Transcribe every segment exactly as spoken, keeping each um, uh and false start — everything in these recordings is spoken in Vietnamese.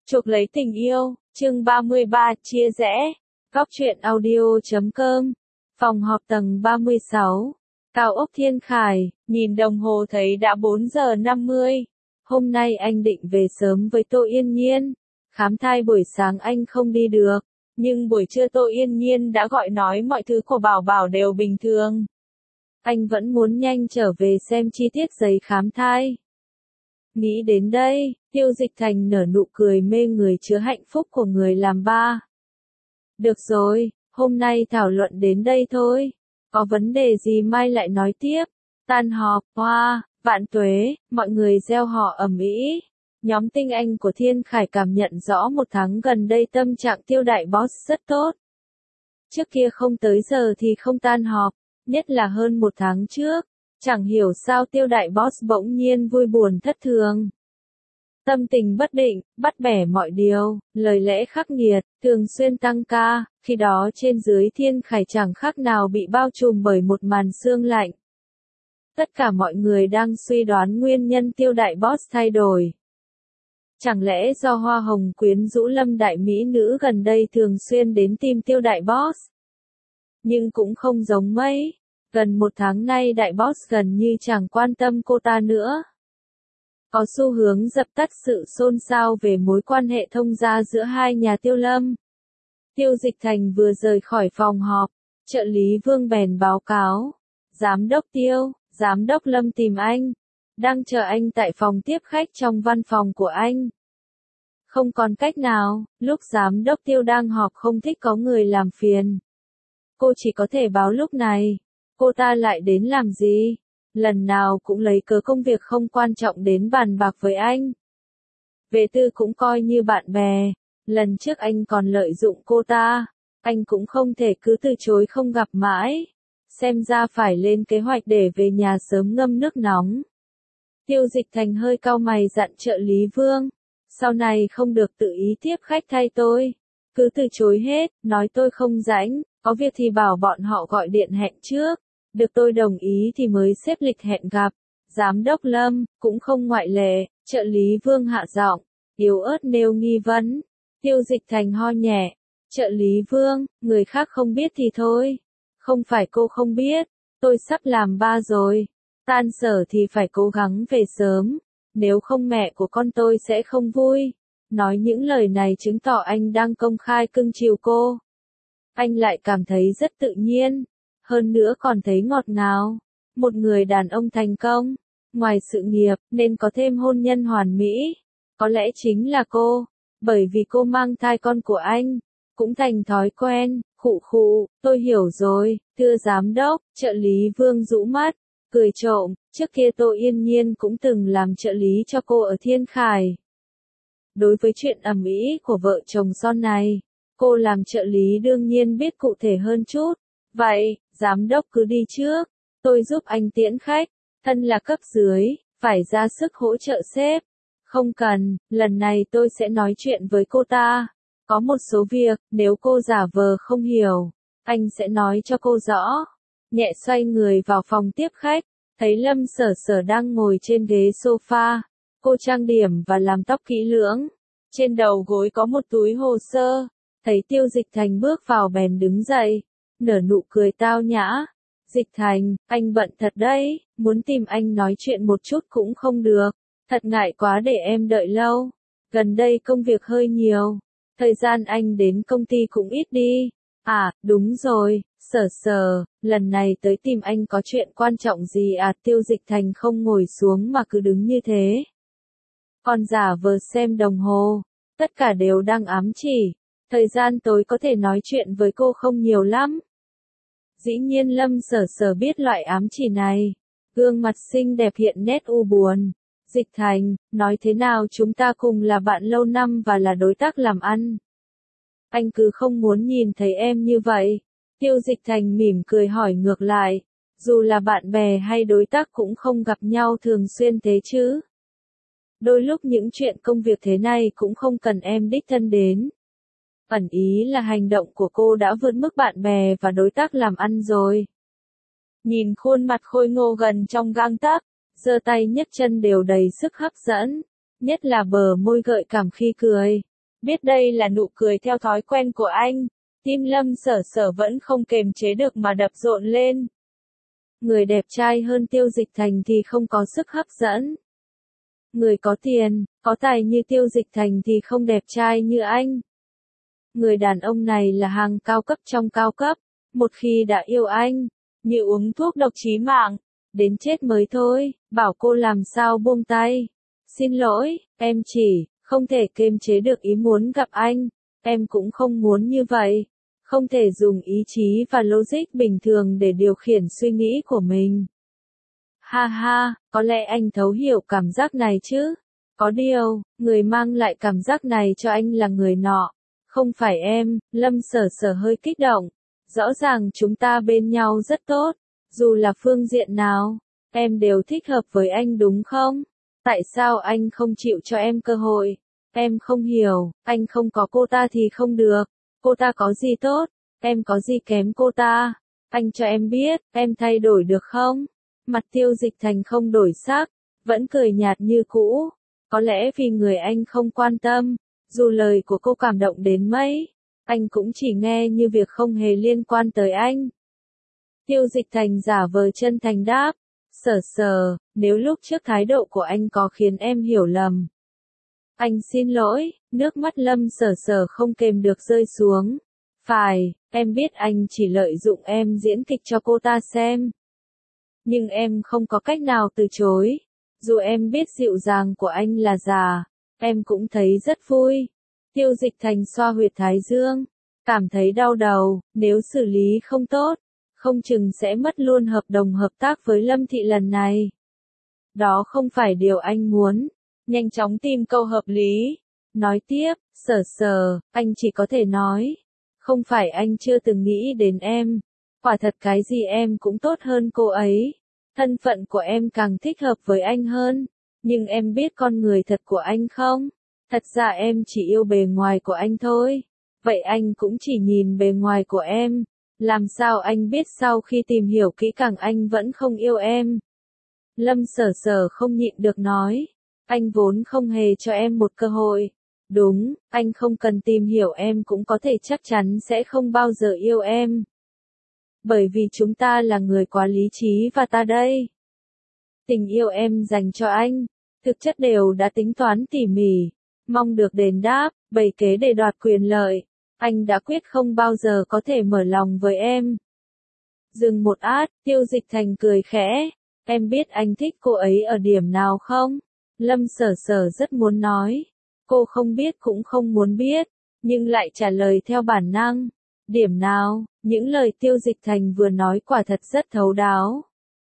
Chuộc lấy tình yêu, chương ba mươi ba, chia rẽ. Góc truyện audio chấm com. Phòng họp tầng ba mươi sáu. Cao ốc Thiên Khải, nhìn đồng hồ thấy đã bốn giờ năm mươi. Hôm nay anh định về sớm với Tô Yên Nhiên. Khám thai buổi sáng anh không đi được, nhưng buổi trưa Tô Yên Nhiên đã gọi nói mọi thứ của Bảo Bảo đều bình thường. Anh vẫn muốn nhanh trở về xem chi tiết giấy khám thai. Nghĩ đến đây, Tiêu Dịch Thành nở nụ cười mê người chứa hạnh phúc của người làm ba. Được rồi, hôm nay thảo luận đến đây thôi. Có vấn đề gì mai lại nói tiếp. Tan họp, hoa, vạn tuế, mọi người reo hò ầm ĩ. Nhóm tinh anh của Thiên Khải cảm nhận rõ một tháng gần đây tâm trạng Tiêu đại boss rất tốt. Trước kia không tới giờ thì không tan họp, nhất là hơn một tháng trước. Chẳng hiểu sao Tiêu đại boss bỗng nhiên vui buồn thất thường. Tâm tình bất định, bắt bẻ mọi điều, lời lẽ khắc nghiệt, thường xuyên tăng ca, khi đó trên dưới Thiên Khải chẳng khác nào bị bao trùm bởi một màn sương lạnh. Tất cả mọi người đang suy đoán nguyên nhân Tiêu đại boss thay đổi. Chẳng lẽ do hoa hồng quyến rũ Lâm đại mỹ nữ gần đây thường xuyên đến tìm Tiêu đại boss? Nhưng cũng không giống mấy. Gần một tháng nay đại boss gần như chẳng quan tâm cô ta nữa. Có xu hướng dập tắt sự xôn xao về mối quan hệ thông gia giữa hai nhà Tiêu Lâm. Tiêu Dịch Thành vừa rời khỏi phòng họp, trợ lý Vương bèn báo cáo. Giám đốc Tiêu, giám đốc Lâm tìm anh. Đang chờ anh tại phòng tiếp khách trong văn phòng của anh. Không còn cách nào, lúc giám đốc Tiêu đang họp không thích có người làm phiền. Cô chỉ có thể báo lúc này. Cô ta lại đến làm gì? Lần nào cũng lấy cớ công việc không quan trọng đến bàn bạc với anh. Về tư cũng coi như bạn bè. Lần trước anh còn lợi dụng cô ta. Anh cũng không thể cứ từ chối không gặp mãi. Xem ra phải lên kế hoạch để về nhà sớm ngâm nước nóng. Tiêu Dịch Thành hơi cau mày dặn trợ lý Vương. Sau này không được tự ý tiếp khách thay tôi. Cứ từ chối hết, nói tôi không rảnh, có việc thì bảo bọn họ gọi điện hẹn trước. Được tôi đồng ý thì mới xếp lịch hẹn gặp. Giám đốc Lâm, cũng không ngoại lệ, trợ lý Vương hạ giọng, yếu ớt nêu nghi vấn. Tiêu Dịch Thành ho nhẹ. Trợ lý Vương, người khác không biết thì thôi. Không phải cô không biết, tôi sắp làm ba rồi. Tan sở thì phải cố gắng về sớm. Nếu không mẹ của con tôi sẽ không vui. Nói những lời này chứng tỏ anh đang công khai cưng chiều cô. Anh lại cảm thấy rất tự nhiên. Hơn nữa còn thấy ngọt ngào. Một người đàn ông thành công, ngoài sự nghiệp, nên có thêm hôn nhân hoàn mỹ. Có lẽ chính là cô, bởi vì cô mang thai con của anh, cũng thành thói quen, khụ khụ, tôi hiểu rồi, thưa giám đốc, trợ lý Vương rũ mắt, cười trộm, trước kia Tô Yên Nhiên cũng từng làm trợ lý cho cô ở Thiên Khải. Đối với chuyện ầm ĩ của vợ chồng son này, cô làm trợ lý đương nhiên biết cụ thể hơn chút. Vậy, giám đốc cứ đi trước, tôi giúp anh tiễn khách, thân là cấp dưới, phải ra sức hỗ trợ sếp. Không cần, lần này tôi sẽ nói chuyện với cô ta. Có một số việc, nếu cô giả vờ không hiểu, anh sẽ nói cho cô rõ. Nhẹ xoay người vào phòng tiếp khách, thấy Lâm Sở Sở đang ngồi trên ghế sofa. Cô trang điểm và làm tóc kỹ lưỡng. Trên đầu gối có một túi hồ sơ. Thấy Tiêu Dịch Thành bước vào bèn đứng dậy. Nở nụ cười tao nhã. Dịch Thành, anh bận thật đấy, muốn tìm anh nói chuyện một chút cũng không được. Thật ngại quá để em đợi lâu. Gần đây công việc hơi nhiều. Thời gian anh đến công ty cũng ít đi. À, đúng rồi, Sở Sở, lần này tới tìm anh có chuyện quan trọng gì à? Tiêu Dịch Thành không ngồi xuống mà cứ đứng như thế. Còn giả vờ xem đồng hồ. Tất cả đều đang ám chỉ. Thời gian tối có thể nói chuyện với cô không nhiều lắm. Dĩ nhiên Lâm Sở Sở biết loại ám chỉ này. Gương mặt xinh đẹp hiện nét u buồn. Dịch Thành, nói thế nào chúng ta cùng là bạn lâu năm và là đối tác làm ăn. Anh cứ không muốn nhìn thấy em như vậy. Tiêu Dịch Thành mỉm cười hỏi ngược lại. Dù là bạn bè hay đối tác cũng không gặp nhau thường xuyên thế chứ. Đôi lúc những chuyện công việc thế này cũng không cần em đích thân đến. Ẩn ý là hành động của cô đã vượt mức bạn bè và đối tác làm ăn rồi. Nhìn khuôn mặt khôi ngô gần trong gang tấc, giơ tay nhấc chân đều đầy sức hấp dẫn, nhất là bờ môi gợi cảm khi cười. Biết đây là nụ cười theo thói quen của anh, tim Lâm Sở Sở vẫn không kềm chế được mà đập rộn lên. Người đẹp trai hơn Tiêu Dịch Thành thì không có sức hấp dẫn. Người có tiền, có tài như Tiêu Dịch Thành thì không đẹp trai như anh. Người đàn ông này là hàng cao cấp trong cao cấp, một khi đã yêu anh, như uống thuốc độc chí mạng, đến chết mới thôi, bảo cô làm sao buông tay. Xin lỗi, em chỉ, không thể kiềm chế được ý muốn gặp anh, em cũng không muốn như vậy. Không thể dùng ý chí và logic bình thường để điều khiển suy nghĩ của mình. Ha ha, có lẽ anh thấu hiểu cảm giác này chứ. Có điều, người mang lại cảm giác này cho anh là người nọ. Không phải em, Lâm Sở Sở hơi kích động. Rõ ràng chúng ta bên nhau rất tốt. Dù là phương diện nào, em đều thích hợp với anh đúng không? Tại sao anh không chịu cho em cơ hội? Em không hiểu, anh không có cô ta thì không được. Cô ta có gì tốt? Em có gì kém cô ta? Anh cho em biết, em thay đổi được không? Mặt Tiêu Dịch Thành không đổi sắc, vẫn cười nhạt như cũ. Có lẽ vì người anh không quan tâm, dù lời của cô cảm động đến mấy, anh cũng chỉ nghe như việc không hề liên quan tới anh. Tiêu Dịch Thành giả vờ chân thành đáp, Sở Sở, nếu lúc trước thái độ của anh có khiến em hiểu lầm. Anh xin lỗi, nước mắt Lâm Sở Sở không kềm được rơi xuống. Phải, em biết anh chỉ lợi dụng em diễn kịch cho cô ta xem. Nhưng em không có cách nào từ chối. Dù em biết dịu dàng của anh là giả, em cũng thấy rất vui. Tiêu Dịch Thành xoa huyệt thái dương, cảm thấy đau đầu, nếu xử lý không tốt, không chừng sẽ mất luôn hợp đồng hợp tác với Lâm Thị lần này. Đó không phải điều anh muốn. Nhanh chóng tìm câu hợp lý. Nói tiếp, Sở Sở, anh chỉ có thể nói. Không phải anh chưa từng nghĩ đến em. Quả thật cái gì em cũng tốt hơn cô ấy. Thân phận của em càng thích hợp với anh hơn. Nhưng em biết con người thật của anh không? Thật ra em chỉ yêu bề ngoài của anh thôi. Vậy anh cũng chỉ nhìn bề ngoài của em. Làm sao anh biết sau khi tìm hiểu kỹ càng anh vẫn không yêu em? Lâm Sở Sở không nhịn được nói. Anh vốn không hề cho em một cơ hội. Đúng, anh không cần tìm hiểu em cũng có thể chắc chắn sẽ không bao giờ yêu em. Bởi vì chúng ta là người quá lý trí và ta đây. Tình yêu em dành cho anh, thực chất đều đã tính toán tỉ mỉ, mong được đền đáp, bày kế để đoạt quyền lợi. Anh đã quyết không bao giờ có thể mở lòng với em. Dừng một át, Tiêu Dịch Thành cười khẽ. Em biết anh thích cô ấy ở điểm nào không? Lâm Sở Sở rất muốn nói. Cô không biết cũng không muốn biết, nhưng lại trả lời theo bản năng. Điểm nào? Những lời Tiêu Dịch Thành vừa nói quả thật rất thấu đáo.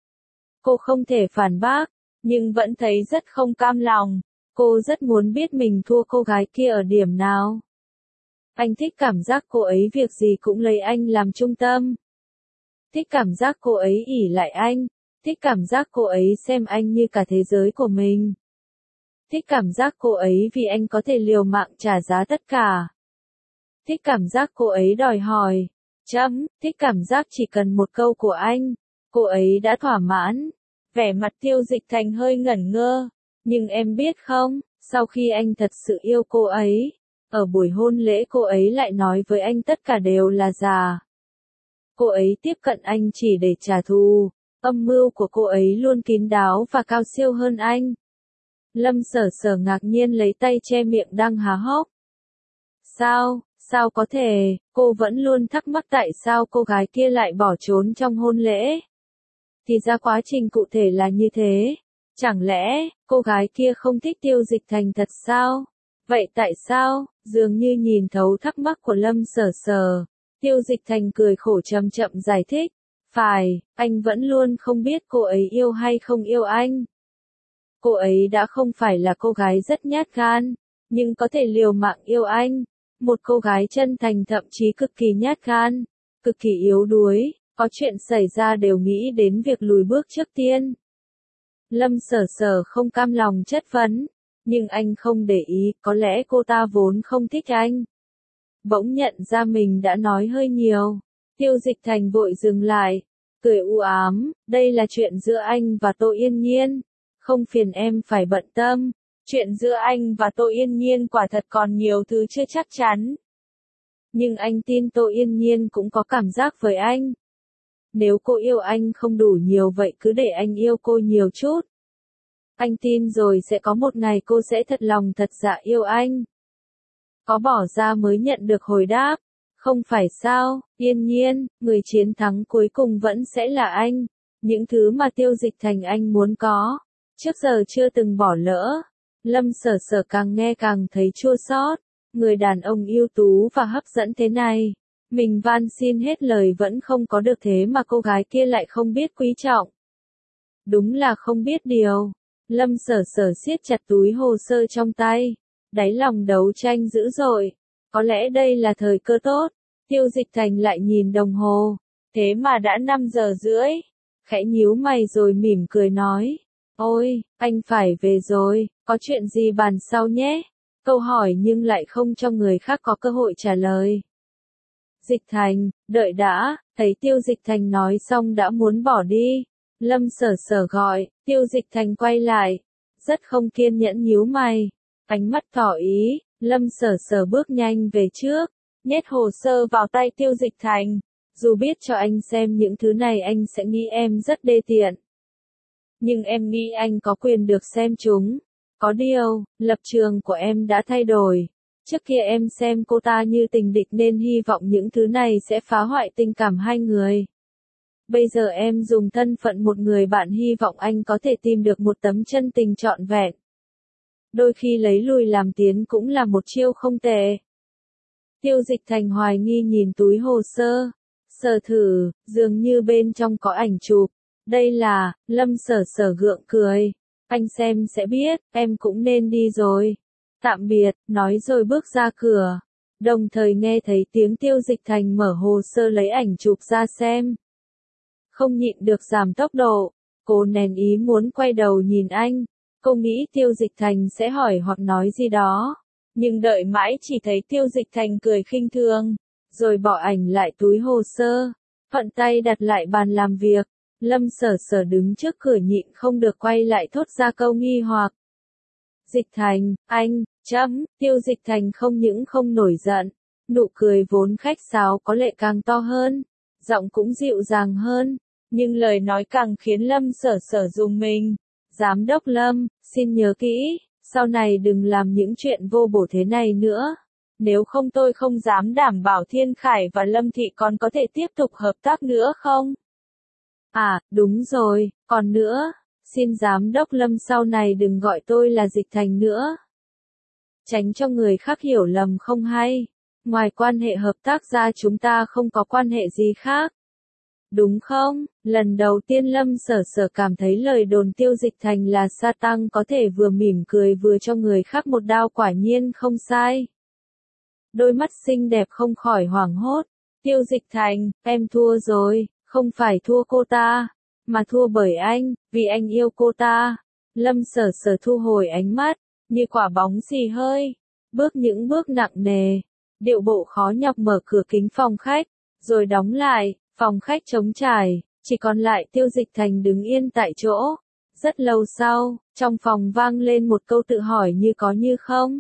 Cô không thể phản bác, nhưng vẫn thấy rất không cam lòng. Cô rất muốn biết mình thua cô gái kia ở điểm nào. Anh thích cảm giác cô ấy việc gì cũng lấy anh làm trung tâm. Thích cảm giác cô ấy ỷ lại anh. Thích cảm giác cô ấy xem anh như cả thế giới của mình. Thích cảm giác cô ấy vì anh có thể liều mạng trả giá tất cả. Thích cảm giác cô ấy đòi hỏi. Chấm, thích cảm giác chỉ cần một câu của anh, cô ấy đã thỏa mãn. Vẻ mặt Tiêu Dịch Thành hơi ngẩn ngơ. Nhưng em biết không, sau khi anh thật sự yêu cô ấy, ở buổi hôn lễ cô ấy lại nói với anh tất cả đều là giả. Cô ấy tiếp cận anh chỉ để trả thù. Âm mưu của cô ấy luôn kín đáo và cao siêu hơn anh. Lâm Sở Sở ngạc nhiên lấy tay che miệng đang há hốc. Sao, sao có thể, cô vẫn luôn thắc mắc tại sao cô gái kia lại bỏ trốn trong hôn lễ. Thì ra quá trình cụ thể là như thế. Chẳng lẽ, cô gái kia không thích Tiêu Dịch Thành thật sao? Vậy tại sao, dường như nhìn thấu thắc mắc của Lâm Sở Sở, Tiêu Dịch Thành cười khổ chậm chậm giải thích. Phải, anh vẫn luôn không biết cô ấy yêu hay không yêu anh. Cô ấy đã không phải là cô gái rất nhát gan, nhưng có thể liều mạng yêu anh. Một cô gái chân thành thậm chí cực kỳ nhát gan, cực kỳ yếu đuối, có chuyện xảy ra đều nghĩ đến việc lùi bước trước tiên. Lâm Sở Sở không cam lòng chất vấn, nhưng anh không để ý, có lẽ cô ta vốn không thích anh. Bỗng nhận ra mình đã nói hơi nhiều, Tiêu Dịch Thành vội dừng lại, cười u ám, đây là chuyện giữa anh và Tô Yên Nhiên, không phiền em phải bận tâm, Chuyện giữa anh và Tô Yên Nhiên quả thật còn nhiều thứ chưa chắc chắn. Nhưng anh tin Tô Yên Nhiên cũng có cảm giác với anh. Nếu cô yêu anh không đủ nhiều vậy cứ để anh yêu cô nhiều chút. Anh tin rồi sẽ có một ngày cô sẽ thật lòng thật dạ yêu anh. Có bỏ ra mới nhận được hồi đáp. Không phải sao, Yên Nhiên, người chiến thắng cuối cùng vẫn sẽ là anh. Những thứ mà Tiêu Dịch Thành anh muốn có, trước giờ chưa từng bỏ lỡ. Lâm Sở Sở càng nghe càng thấy chua xót. Người đàn ông ưu tú và hấp dẫn thế này. Mình van xin hết lời vẫn không có được thế mà cô gái kia lại không biết quý trọng. Đúng là không biết điều. Lâm Sở Sở siết chặt túi hồ sơ trong tay. Đáy lòng đấu tranh dữ dội. Có lẽ đây là thời cơ tốt. Tiêu Dịch Thành lại nhìn đồng hồ. Thế mà đã năm giờ rưỡi. Khẽ nhíu mày rồi mỉm cười nói. Ôi, anh phải về rồi, có chuyện gì bàn sau nhé? Câu hỏi nhưng lại không cho người khác có cơ hội trả lời. Dịch Thành, đợi đã, thấy Tiêu Dịch Thành nói xong đã muốn bỏ đi. Lâm Sở Sở gọi, Tiêu Dịch Thành quay lại. Rất không kiên nhẫn nhíu mày. Ánh mắt tỏ ý, Lâm Sở Sở bước nhanh về trước. Nhét hồ sơ vào tay Tiêu Dịch Thành. Dù biết cho anh xem những thứ này anh sẽ nghĩ em rất đê tiện. Nhưng em nghĩ anh có quyền được xem chúng. Có điều, lập trường của em đã thay đổi. Trước kia em xem cô ta như tình địch nên hy vọng những thứ này sẽ phá hoại tình cảm hai người. Bây giờ em dùng thân phận một người bạn hy vọng anh có thể tìm được một tấm chân tình trọn vẹn. Đôi khi lấy lùi làm tiến cũng là một chiêu không tệ. Tiêu Dịch Thành hoài nghi nhìn túi hồ sơ. Sờ thử, dường như bên trong có ảnh chụp. Đây là, Lâm Sở Sở gượng cười. Anh xem sẽ biết, em cũng nên đi rồi. Tạm biệt, nói rồi bước ra cửa. Đồng thời nghe thấy tiếng Tiêu Dịch Thành mở hồ sơ lấy ảnh chụp ra xem. Không nhịn được giảm tốc độ. Cô nén ý muốn quay đầu nhìn anh. Cô nghĩ Tiêu Dịch Thành sẽ hỏi hoặc nói gì đó. Nhưng đợi mãi chỉ thấy Tiêu Dịch Thành cười khinh thường. Rồi bỏ ảnh lại túi hồ sơ. Thuận tay đặt lại bàn làm việc. Lâm Sở Sở đứng trước cửa nhịn không được quay lại thốt ra câu nghi hoặc. Dịch Thành, anh, chấm, Tiêu Dịch Thành không những không nổi giận. Nụ cười vốn khách sáo có lệ càng to hơn. Giọng cũng dịu dàng hơn. Nhưng lời nói càng khiến Lâm Sở Sở rùng mình. Giám đốc Lâm, xin nhớ kỹ, sau này đừng làm những chuyện vô bổ thế này nữa. Nếu không tôi không dám đảm bảo Thiên Khải và Lâm Thị còn có thể tiếp tục hợp tác nữa không? À, đúng rồi, còn nữa, xin giám đốc Lâm sau này đừng gọi tôi là Dịch Thành nữa. Tránh cho người khác hiểu lầm không hay. Ngoài quan hệ hợp tác ra chúng ta không có quan hệ gì khác. Đúng không? Lần đầu tiên Lâm Sở Sở cảm thấy lời đồn Tiêu Dịch Thành là sa tăng có thể vừa mỉm cười vừa cho người khác một đao quả nhiên không sai. Đôi mắt xinh đẹp không khỏi hoảng hốt. Tiêu Dịch Thành, em thua rồi, không phải thua cô ta, mà thua bởi anh, vì anh yêu cô ta. Lâm Sở Sở thu hồi ánh mắt, như quả bóng xì hơi, bước những bước nặng nề, điệu bộ khó nhọc mở cửa kính phòng khách, rồi đóng lại, phòng khách trống trải, chỉ còn lại Tiêu Dịch Thành đứng yên tại chỗ. Rất lâu sau, trong phòng vang lên một câu tự hỏi như có như không.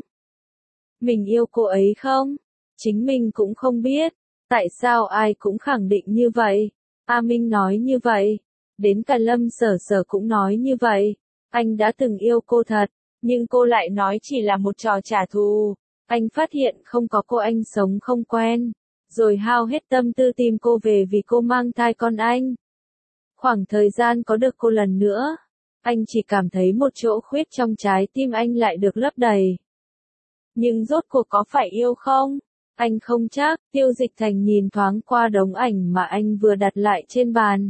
Mình yêu cô ấy không? Chính mình cũng không biết. Tại sao ai cũng khẳng định như vậy? A Minh nói như vậy. Đến cả Lâm Sở Sở cũng nói như vậy. Anh đã từng yêu cô thật, nhưng cô lại nói chỉ là một trò trả thù. Anh phát hiện không có cô anh sống không quen. Rồi hao hết tâm tư tìm cô về vì cô mang thai con anh. Khoảng thời gian có được cô lần nữa, anh chỉ cảm thấy một chỗ khuyết trong trái tim anh lại được lấp đầy. Nhưng rốt cuộc có phải yêu không? Anh không chắc. Tiêu Dịch Thành nhìn thoáng qua đống ảnh mà anh vừa đặt lại trên bàn.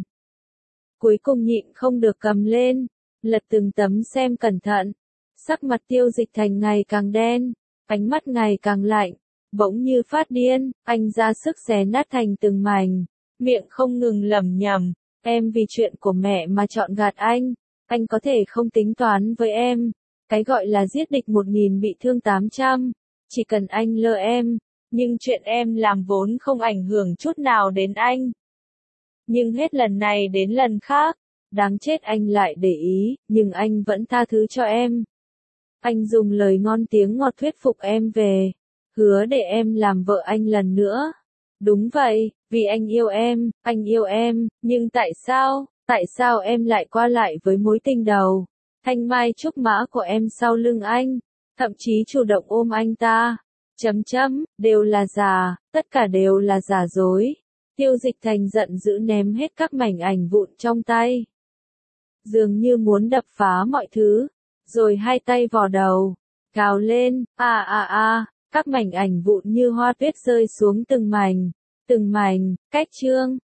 Cuối cùng nhịn không được cầm lên, lật từng tấm xem cẩn thận. Sắc mặt Tiêu Dịch Thành ngày càng đen, ánh mắt ngày càng lạnh. Bỗng như phát điên, anh ra sức xé nát thành từng mảnh, miệng không ngừng lẩm nhẩm, em vì chuyện của mẹ mà chọn gạt anh, anh có thể không tính toán với em, cái gọi là giết địch một nghìn bị thương tám trăm, chỉ cần anh lơ em, nhưng chuyện em làm vốn không ảnh hưởng chút nào đến anh. Nhưng hết lần này đến lần khác, đáng chết anh lại để ý, nhưng anh vẫn tha thứ cho em. Anh dùng lời ngon tiếng ngọt thuyết phục em về, hứa để em làm vợ anh lần nữa. Đúng vậy, vì anh yêu em, anh yêu em, nhưng tại sao, tại sao em lại qua lại với mối tình đầu, thanh mai trúc mã của em sau lưng anh, thậm chí chủ động ôm anh ta. Chấm chấm, đều là giả, tất cả đều là giả dối. Tiêu Dịch Thành giận dữ ném hết các mảnh ảnh vụn trong tay. Dường như muốn đập phá mọi thứ, rồi hai tay vò đầu, gào lên, a a a, các mảnh ảnh vụn như hoa tuyết rơi xuống từng mảnh, từng mảnh, cách chương.